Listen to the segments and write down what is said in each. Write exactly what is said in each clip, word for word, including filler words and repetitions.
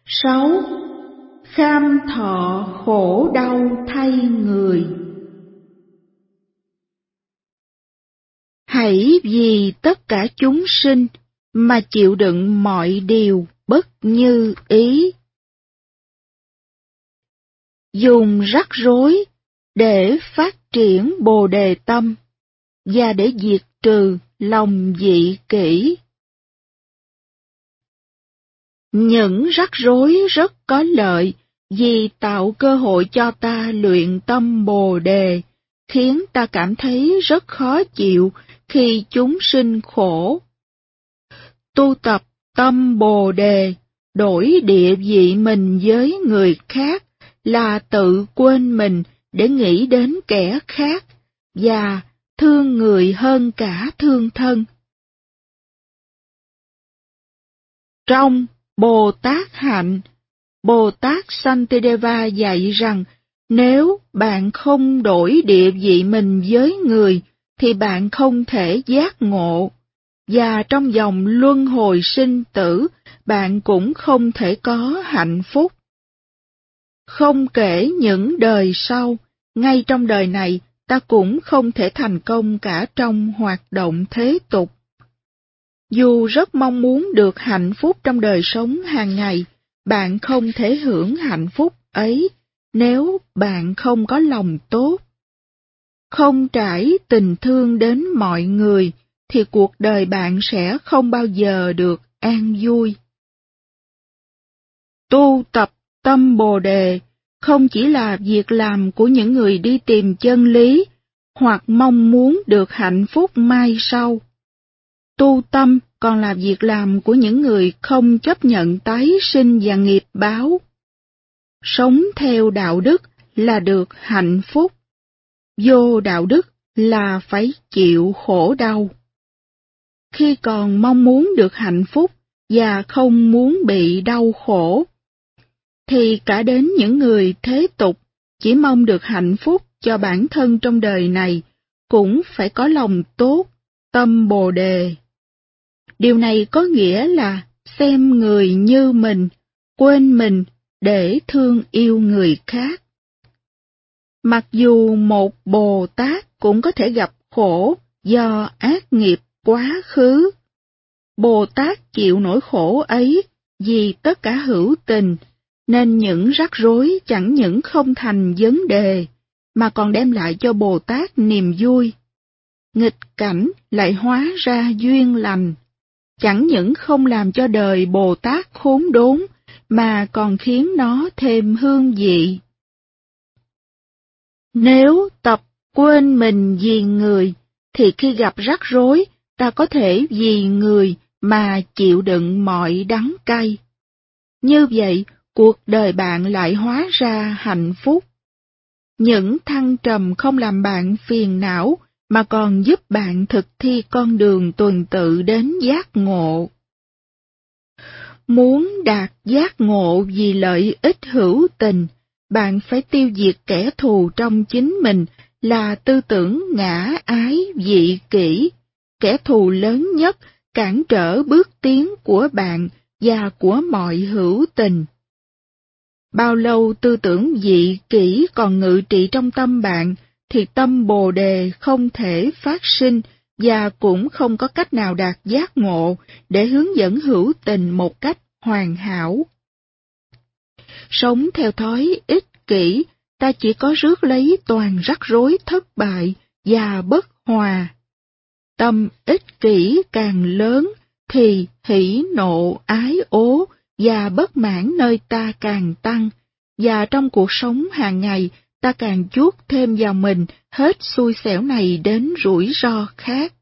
Sáu, kham thọ khổ đau thay người. Hãy vì tất cả chúng sinh mà chịu đựng mọi điều bất như ý. Dùng rắc rối để phát triển Bồ Đề tâm và để diệt trừ lòng dị kỷ. Những rắc rối rất có lợi vì tạo cơ hội cho ta luyện tâm Bồ Đề, khiến ta cảm thấy rất khó chịu khi chúng sinh khổ. Tu tập tâm Bồ Đề, đổi địa vị mình với người khác là tự quên mình để nghĩ đến kẻ khác và thương người hơn cả thương thân. Trong Bồ Tát Hạnh, Bồ Tát Santideva dạy rằng nếu bạn không đổi địa vị mình với người thì bạn không thể giác ngộ, và trong dòng luân hồi sinh tử bạn cũng không thể có hạnh phúc. Không kể những đời sau, ngay trong đời này ta cũng không thể thành công cả trong hoạt động thế tục. Dù rất mong muốn được hạnh phúc trong đời sống hàng ngày, bạn không thể hưởng hạnh phúc ấy nếu bạn không có lòng tốt. Không trải tình thương đến mọi người, thì cuộc đời bạn sẽ không bao giờ được an vui. Tu tập tâm Bồ Đề không chỉ là việc làm của những người đi tìm chân lý, hoặc mong muốn được hạnh phúc mai sau. Tu tâm còn là việc làm của những người không chấp nhận tái sinh và nghiệp báo. Sống theo đạo đức là được hạnh phúc. Vô đạo đức là phải chịu khổ đau. Khi còn mong muốn được hạnh phúc và không muốn bị đau khổ, thì cả đến những người thế tục chỉ mong được hạnh phúc cho bản thân trong đời này cũng phải có lòng tốt, tâm Bồ Đề. Điều này có nghĩa là xem người như mình, quên mình để thương yêu người khác. Mặc dù một Bồ Tát cũng có thể gặp khổ do ác nghiệp quá khứ, Bồ Tát chịu nỗi khổ ấy vì tất cả hữu tình, nên những rắc rối chẳng những không thành vấn đề, mà còn đem lại cho Bồ Tát niềm vui. Nghịch cảnh lại hóa ra duyên lành, chẳng những không làm cho đời Bồ Tát khốn đốn, mà còn khiến nó thêm hương vị. Nếu tập quên mình vì người, thì khi gặp rắc rối, ta có thể vì người mà chịu đựng mọi đắng cay. Như vậy, cuộc đời bạn lại hóa ra hạnh phúc. Những thăng trầm không làm bạn phiền não, mà còn giúp bạn thực thi con đường tuần tự đến giác ngộ. Muốn đạt giác ngộ vì lợi ích hữu tình, bạn phải tiêu diệt kẻ thù trong chính mình là tư tưởng ngã ái dị kỷ, kẻ thù lớn nhất cản trở bước tiến của bạn và của mọi hữu tình. Bao lâu tư tưởng dị kỷ còn ngự trị trong tâm bạn, thì tâm Bồ Đề không thể phát sinh và cũng không có cách nào đạt giác ngộ để hướng dẫn hữu tình một cách hoàn hảo. Sống theo thói ích kỷ, ta chỉ có rước lấy toàn rắc rối thất bại và bất hòa. Tâm ích kỷ càng lớn thì hỉ nộ ái ố và bất mãn nơi ta càng tăng, và trong cuộc sống hàng ngày ta càng chuốc thêm vào mình hết xui xẻo này đến rủi ro khác.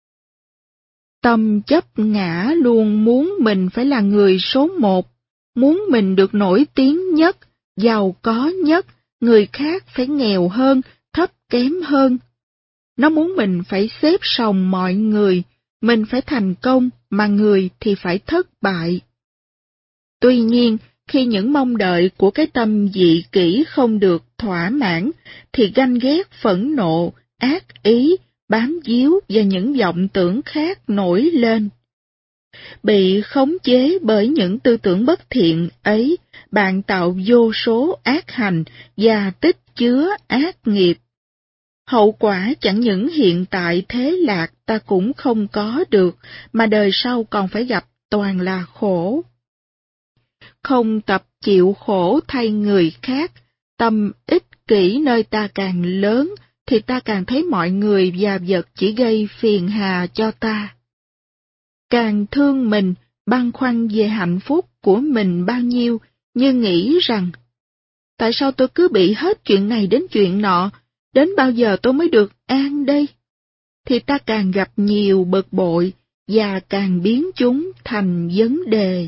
Tâm chấp ngã luôn muốn mình phải là người số một, muốn mình được nổi tiếng nhất, giàu có nhất, người khác phải nghèo hơn, thấp kém hơn. Nó muốn mình phải xếp sòng mọi người, mình phải thành công mà người thì phải thất bại. Tuy nhiên, khi những mong đợi của cái tâm dị kỷ không được thỏa mãn, thì ganh ghét, phẫn nộ, ác ý, bám víu và những vọng tưởng khác nổi lên. Bị khống chế bởi những tư tưởng bất thiện ấy, bạn tạo vô số ác hành và tích chứa ác nghiệp. Hậu quả chẳng những hiện tại thế lạc ta cũng không có được, mà đời sau còn phải gặp toàn là khổ. Không tập chịu khổ thay người khác, tâm ích kỷ nơi ta càng lớn, thì ta càng thấy mọi người và vật chỉ gây phiền hà cho ta. Càng thương mình, băn khoăn về hạnh phúc của mình bao nhiêu, như nghĩ rằng, tại sao tôi cứ bị hết chuyện này đến chuyện nọ, đến bao giờ tôi mới được an đây? Thì ta càng gặp nhiều bực bội, và càng biến chúng thành vấn đề.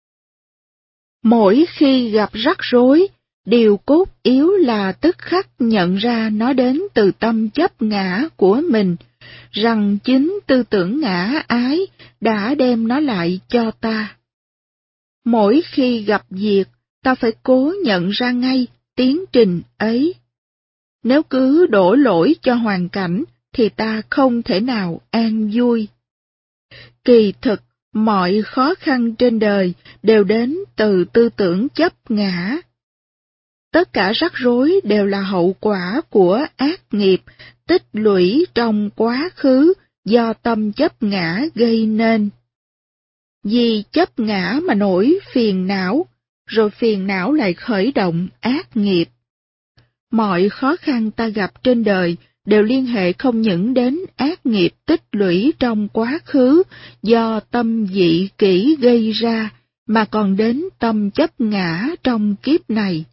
Mỗi khi gặp rắc rối, điều cốt yếu là tức khắc nhận ra nó đến từ tâm chấp ngã của mình, rằng chính tư tưởng ngã ái đã đem nó lại cho ta. Mỗi khi gặp việc, ta phải cố nhận ra ngay tiến trình ấy. Nếu cứ đổ lỗi cho hoàn cảnh, thì ta không thể nào an vui. Kỳ thực, mọi khó khăn trên đời đều đến từ tư tưởng chấp ngã. Tất cả rắc rối đều là hậu quả của ác nghiệp tích lũy trong quá khứ do tâm chấp ngã gây nên. Vì chấp ngã mà nổi phiền não, rồi phiền não lại khởi động ác nghiệp. Mọi khó khăn ta gặp trên đời đều liên hệ không những đến ác nghiệp tích lũy trong quá khứ do tâm dị kỷ gây ra, mà còn đến tâm chấp ngã trong kiếp này.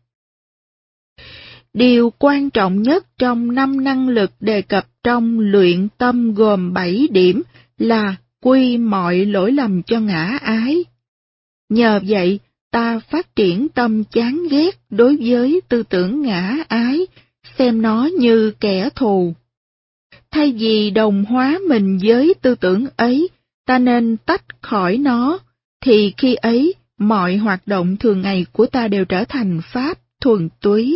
Điều quan trọng nhất trong năm năng lực đề cập trong luyện tâm gồm bảy điểm là quy mọi lỗi lầm cho ngã ái. Nhờ vậy, ta phát triển tâm chán ghét đối với tư tưởng ngã ái, xem nó như kẻ thù. Thay vì đồng hóa mình với tư tưởng ấy, ta nên tách khỏi nó, thì khi ấy mọi hoạt động thường ngày của ta đều trở thành pháp thuần túy.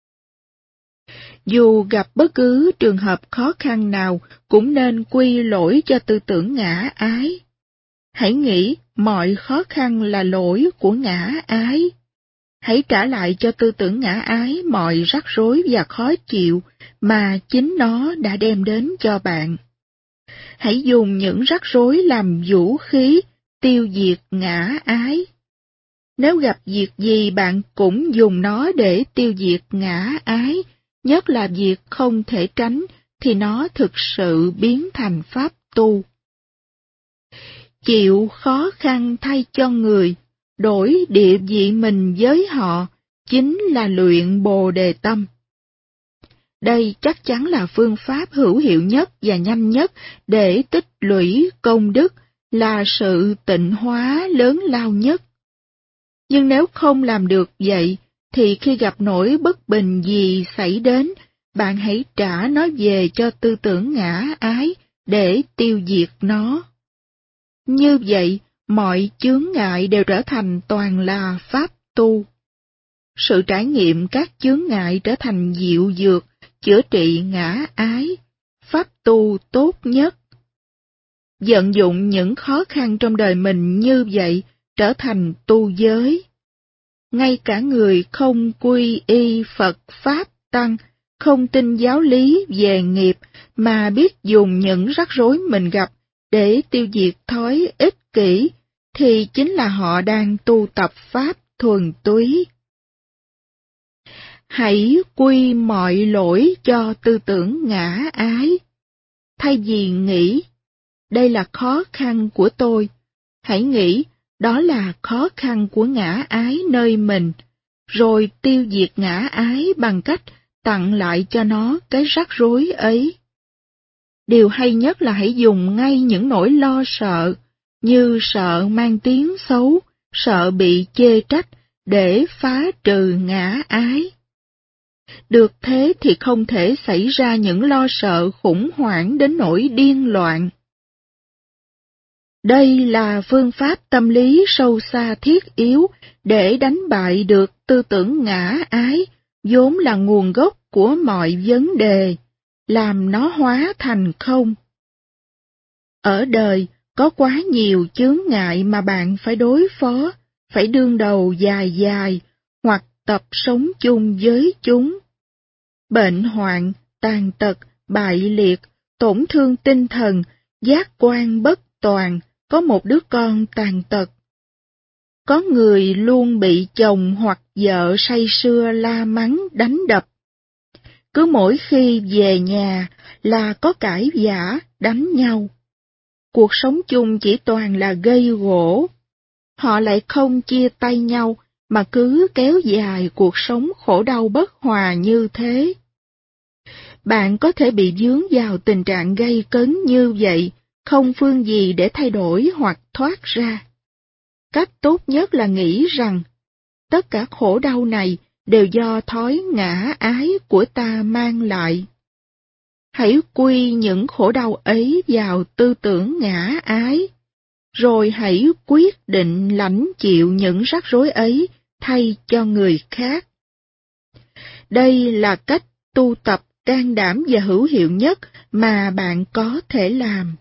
Dù gặp bất cứ trường hợp khó khăn nào, cũng nên quy lỗi cho tư tưởng ngã ái. Hãy nghĩ mọi khó khăn là lỗi của ngã ái. Hãy trả lại cho tư tưởng ngã ái mọi rắc rối và khó chịu mà chính nó đã đem đến cho bạn. Hãy dùng những rắc rối làm vũ khí tiêu diệt ngã ái. Nếu gặp việc gì bạn cũng dùng nó để tiêu diệt ngã ái, nhất là việc không thể tránh, thì nó thực sự biến thành pháp tu. Chịu khó khăn thay cho người, đổi địa vị mình với họ, chính là luyện Bồ Đề Tâm. Đây chắc chắn là phương pháp hữu hiệu nhất và nhanh nhất để tích lũy công đức, là sự tịnh hóa lớn lao nhất. Nhưng nếu không làm được vậy, thì khi gặp nỗi bất bình gì xảy đến, bạn hãy trả nó về cho tư tưởng ngã ái để tiêu diệt nó. Như vậy, mọi chướng ngại đều trở thành toàn là pháp tu. Sự trải nghiệm các chướng ngại trở thành diệu dược, chữa trị ngã ái, pháp tu tốt nhất. Vận dụng những khó khăn trong đời mình như vậy trở thành tu giới. Ngay cả người không quy y Phật Pháp Tăng, không tin giáo lý về nghiệp, mà biết dùng những rắc rối mình gặp để tiêu diệt thói ích kỷ, thì chính là họ đang tu tập Pháp thuần túy. Hãy quy mọi lỗi cho tư tưởng ngã ái. Thay vì nghĩ, đây là khó khăn của tôi, hãy nghĩ, đó là khó khăn của ngã ái nơi mình, rồi tiêu diệt ngã ái bằng cách tặng lại cho nó cái rắc rối ấy. Điều hay nhất là hãy dùng ngay những nỗi lo sợ, như sợ mang tiếng xấu, sợ bị chê trách, để phá trừ ngã ái. Được thế thì không thể xảy ra những lo sợ khủng hoảng đến nỗi điên loạn. Đây là phương pháp tâm lý sâu xa thiết yếu để đánh bại được tư tưởng ngã ái, vốn là nguồn gốc của mọi vấn đề, làm nó hóa thành không. Ở đời, Có quá nhiều chướng ngại mà bạn phải đối phó, phải đương đầu dài dài, hoặc tập sống chung với chúng. Bệnh hoạn, tàn tật, bại liệt, tổn thương tinh thần, giác quan bất toàn, có một đứa con tàn tật. Có người luôn bị chồng hoặc vợ say sưa la mắng đánh đập. Cứ mỗi khi về nhà là có cãi vã, đánh nhau. Cuộc sống chung chỉ toàn là gây gổ. Họ lại không chia tay nhau mà cứ kéo dài cuộc sống khổ đau bất hòa như thế. Bạn có thể bị vướng vào tình trạng gay cấn như vậy, không phương gì để thay đổi hoặc thoát ra. Cách tốt nhất là nghĩ rằng, tất cả khổ đau này đều do thói ngã ái của ta mang lại. Hãy quy những khổ đau ấy vào tư tưởng ngã ái, rồi hãy quyết định lãnh chịu những rắc rối ấy thay cho người khác. Đây là cách tu tập can đảm và hữu hiệu nhất mà bạn có thể làm.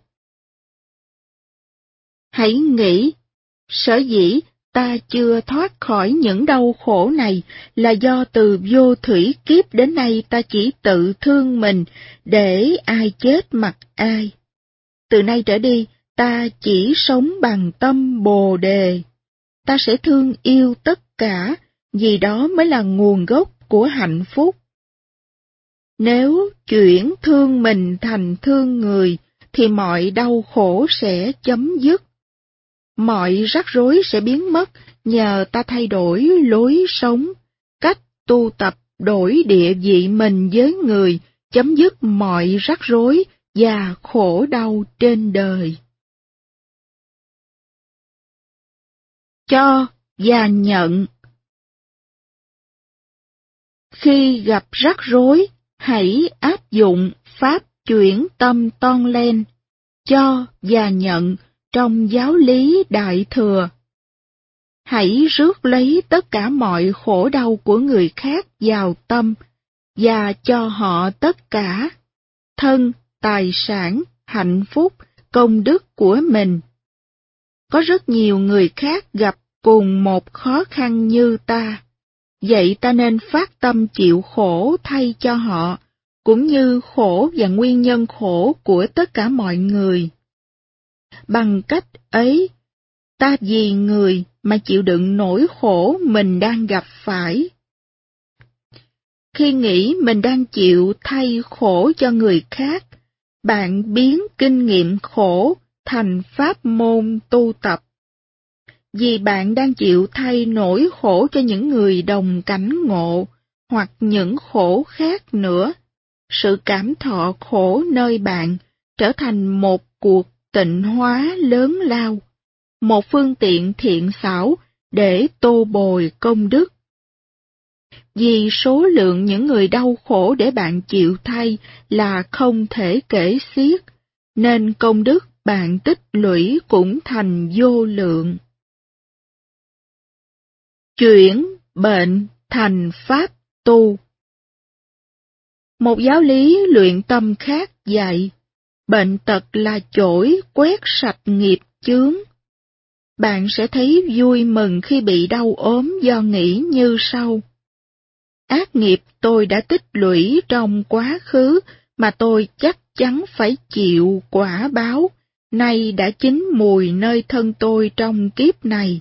Hãy nghĩ, sở dĩ ta chưa thoát khỏi những đau khổ này là do từ vô thủy kiếp đến nay ta chỉ tự thương mình để ai chết mặc ai. Từ nay trở đi, ta chỉ sống bằng tâm Bồ Đề. Ta sẽ thương yêu tất cả, vì đó mới là nguồn gốc của hạnh phúc. Nếu chuyển thương mình thành thương người, thì mọi đau khổ sẽ chấm dứt. Mọi rắc rối sẽ biến mất nhờ ta thay đổi lối sống, cách tu tập đổi địa vị mình với người, chấm dứt mọi rắc rối và khổ đau trên đời. Cho và nhận. Khi gặp rắc rối, hãy áp dụng pháp chuyển tâm ton lên, cho và nhận trong giáo lý Đại Thừa. Hãy rước lấy tất cả mọi khổ đau của người khác vào tâm, và cho họ tất cả, thân, tài sản, hạnh phúc, công đức của mình. Có rất nhiều người khác gặp cùng một khó khăn như ta, vậy ta nên phát tâm chịu khổ thay cho họ, cũng như khổ và nguyên nhân khổ của tất cả mọi người. Bằng cách ấy, ta vì người mà chịu đựng nỗi khổ mình đang gặp phải. Khi nghĩ mình đang chịu thay khổ cho người khác, bạn biến kinh nghiệm khổ thành pháp môn tu tập. Vì bạn đang chịu thay nỗi khổ cho những người đồng cảnh ngộ, hoặc những khổ khác nữa, sự cảm thọ khổ nơi bạn trở thành một cuộc tịnh hóa lớn lao, một phương tiện thiện xảo để tô bồi công đức. Vì số lượng những người đau khổ để bạn chịu thay là không thể kể xiết, nên công đức bạn tích lũy cũng thành vô lượng. Chuyển bệnh thành pháp tu. Một giáo lý luyện tâm khác dạy, bệnh tật là chổi quét sạch nghiệp chướng. Bạn sẽ thấy vui mừng khi bị đau ốm do nghĩ như sau. Ác nghiệp tôi đã tích lũy trong quá khứ mà tôi chắc chắn phải chịu quả báo, nay đã chín mùi nơi thân tôi trong kiếp này.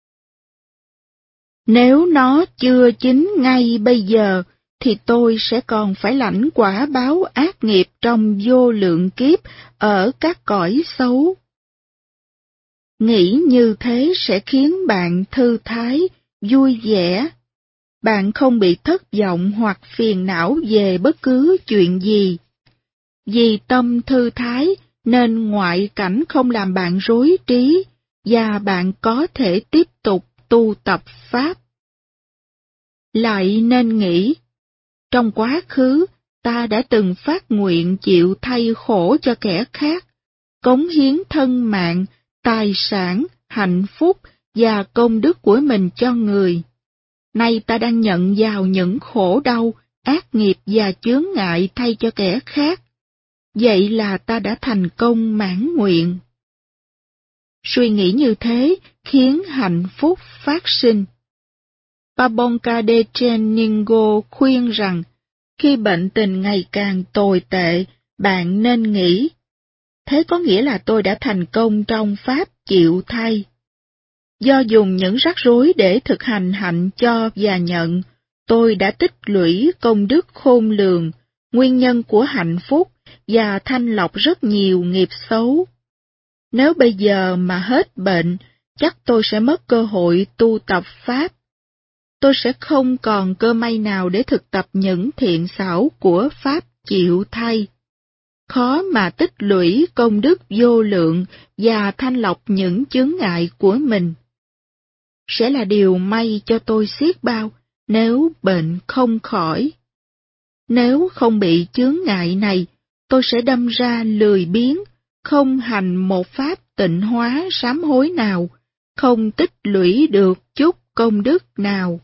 Nếu nó chưa chín ngay bây giờ, thì tôi sẽ còn phải lãnh quả báo ác nghiệp trong vô lượng kiếp ở các cõi xấu. Nghĩ như thế sẽ khiến bạn thư thái, vui vẻ. Bạn không bị thất vọng hoặc phiền não về bất cứ chuyện gì. Vì tâm thư thái nên ngoại cảnh không làm bạn rối trí, và bạn có thể tiếp tục tu tập Pháp. Lại nên nghĩ, trong quá khứ ta đã từng phát nguyện chịu thay khổ cho kẻ khác, cống hiến thân mạng, tài sản, hạnh phúc và công đức của mình cho người. Nay ta đang nhận vào những khổ đau, ác nghiệp và chướng ngại thay cho kẻ khác. Vậy là ta đã thành công mãn nguyện. Suy nghĩ như thế khiến hạnh phúc phát sinh. Pabonka de Cheningo khuyên rằng, khi bệnh tình ngày càng tồi tệ, bạn nên nghĩ, thế có nghĩa là tôi đã thành công trong pháp chịu thay. Do dùng những rắc rối để thực hành hạnh cho và nhận, tôi đã tích lũy công đức khôn lường, nguyên nhân của hạnh phúc và thanh lọc rất nhiều nghiệp xấu. Nếu bây giờ mà hết bệnh, chắc tôi sẽ mất cơ hội tu tập pháp. Tôi sẽ không còn cơ may nào để thực tập những thiện xảo của pháp chịu thay. Khó mà tích lũy công đức vô lượng và thanh lọc những chướng ngại của mình. Sẽ là điều may cho tôi xiết bao nếu bệnh không khỏi. Nếu không bị chướng ngại này, tôi sẽ đâm ra lười biếng, không hành một pháp tịnh hóa sám hối nào, không tích lũy được chút công đức nào.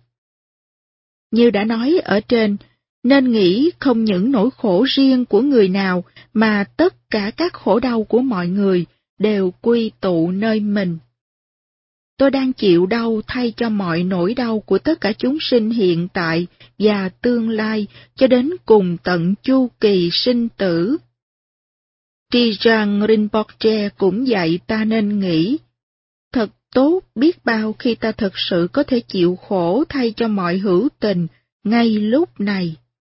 Như đã nói ở trên, nên nghĩ không những nỗi khổ riêng của người nào mà tất cả các khổ đau của mọi người đều quy tụ nơi mình. Tôi đang chịu đau thay cho mọi nỗi đau của tất cả chúng sinh hiện tại và tương lai cho đến cùng tận chu kỳ sinh tử. Trijang Rinpoche cũng dạy ta nên nghĩ, thật tốt biết bao khi ta thực sự có thể chịu khổ thay cho mọi hữu tình ngay lúc này.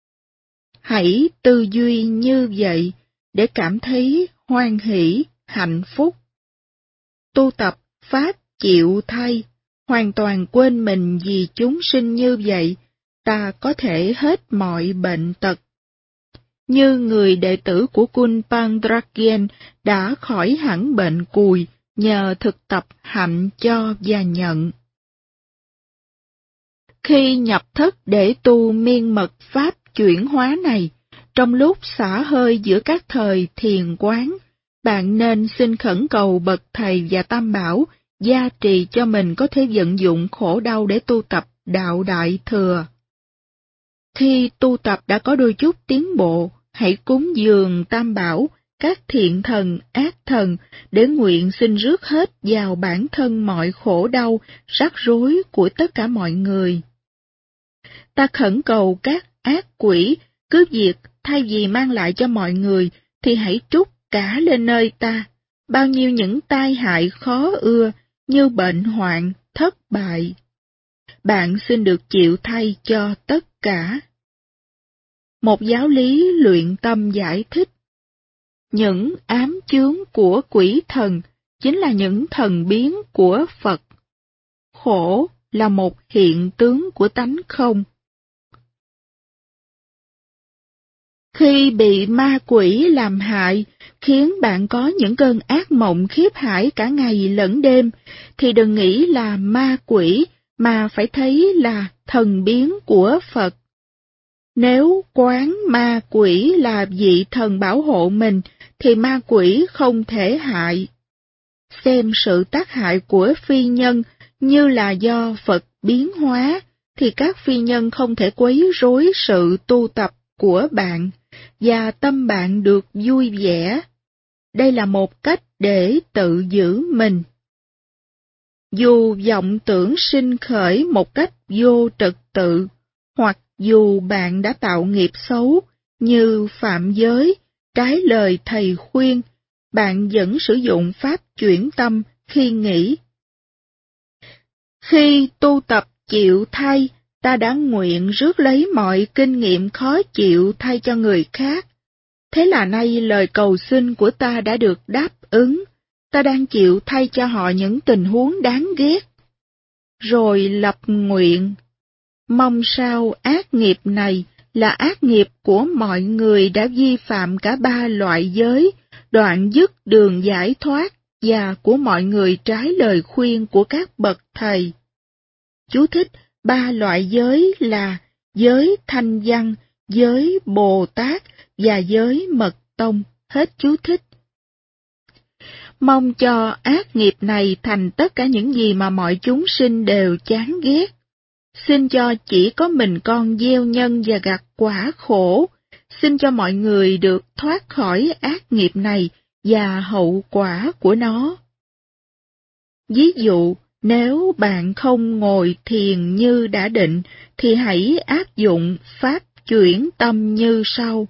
Hãy tư duy như vậy để cảm thấy hoan hỷ, hạnh phúc. Tu tập pháp chịu thay, hoàn toàn quên mình vì chúng sinh như vậy, ta có thể hết mọi bệnh tật. Như người đệ tử của Kun Pandragyen đã khỏi hẳn bệnh cùi nhờ thực tập hạnh cho và nhận. Khi nhập thất để tu miên mật pháp chuyển hóa này, trong lúc xả hơi giữa các thời thiền quán, bạn nên xin khẩn cầu bậc thầy và tam bảo gia trì cho mình có thể vận dụng khổ đau để tu tập đạo đại thừa. Khi tu tập đã có đôi chút tiến bộ, hãy cúng dường tam bảo, các thiện thần, ác thần, để nguyện xin rước hết vào bản thân mọi khổ đau, rắc rối của tất cả mọi người. Ta khẩn cầu các ác quỷ, cướp diệt, thay vì mang lại cho mọi người, thì hãy trút cả lên nơi ta, bao nhiêu những tai hại khó ưa, như bệnh hoạn, thất bại. Bạn xin được chịu thay cho tất cả. Một giáo lý luyện tâm giải thích, những ám chướng của quỷ thần chính là những thần biến của Phật. Khổ là một hiện tướng của tánh không. Khi bị ma quỷ làm hại, khiến bạn có những cơn ác mộng khiếp hãi cả ngày lẫn đêm, thì đừng nghĩ là ma quỷ, mà phải thấy là thần biến của Phật. Nếu quán ma quỷ là vị thần bảo hộ mình, thì ma quỷ không thể hại. Xem sự tác hại của phi nhân như là do Phật biến hóa, thì các phi nhân không thể quấy rối sự tu tập của bạn, và tâm bạn được vui vẻ. Đây là một cách để tự giữ mình. Dù vọng tưởng sinh khởi một cách vô trật tự, hoặc dù bạn đã tạo nghiệp xấu như phạm giới, trái lời thầy khuyên, bạn vẫn sử dụng pháp chuyển tâm khi nghĩ. Khi tu tập chịu thay, ta đã nguyện rước lấy mọi kinh nghiệm khó chịu thay cho người khác. Thế là nay lời cầu xin của ta đã được đáp ứng, ta đang chịu thay cho họ những tình huống đáng ghét. Rồi lập nguyện, mong sao ác nghiệp này là ác nghiệp của mọi người đã vi phạm cả ba loại giới, đoạn dứt đường giải thoát, và của mọi người trái lời khuyên của các bậc thầy. Chú thích: ba loại giới là giới Thanh Văn, giới Bồ Tát và giới Mật Tông. Hết chú thích. Mong cho ác nghiệp này thành tất cả những gì mà mọi chúng sinh đều chán ghét. Xin cho chỉ có mình con gieo nhân và gặt quả khổ. Xin cho mọi người được thoát khỏi ác nghiệp này và hậu quả của nó. Ví dụ, nếu bạn không ngồi thiền như đã định, thì hãy áp dụng pháp chuyển tâm như sau.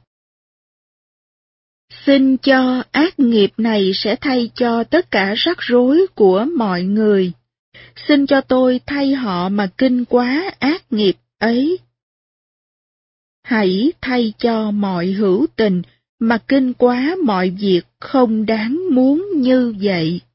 Xin cho ác nghiệp này sẽ thay cho tất cả rắc rối của mọi người. Xin cho tôi thay họ mà kinh quá ác nghiệp ấy. Hãy thay cho mọi hữu tình mà kinh quá mọi việc không đáng muốn như vậy.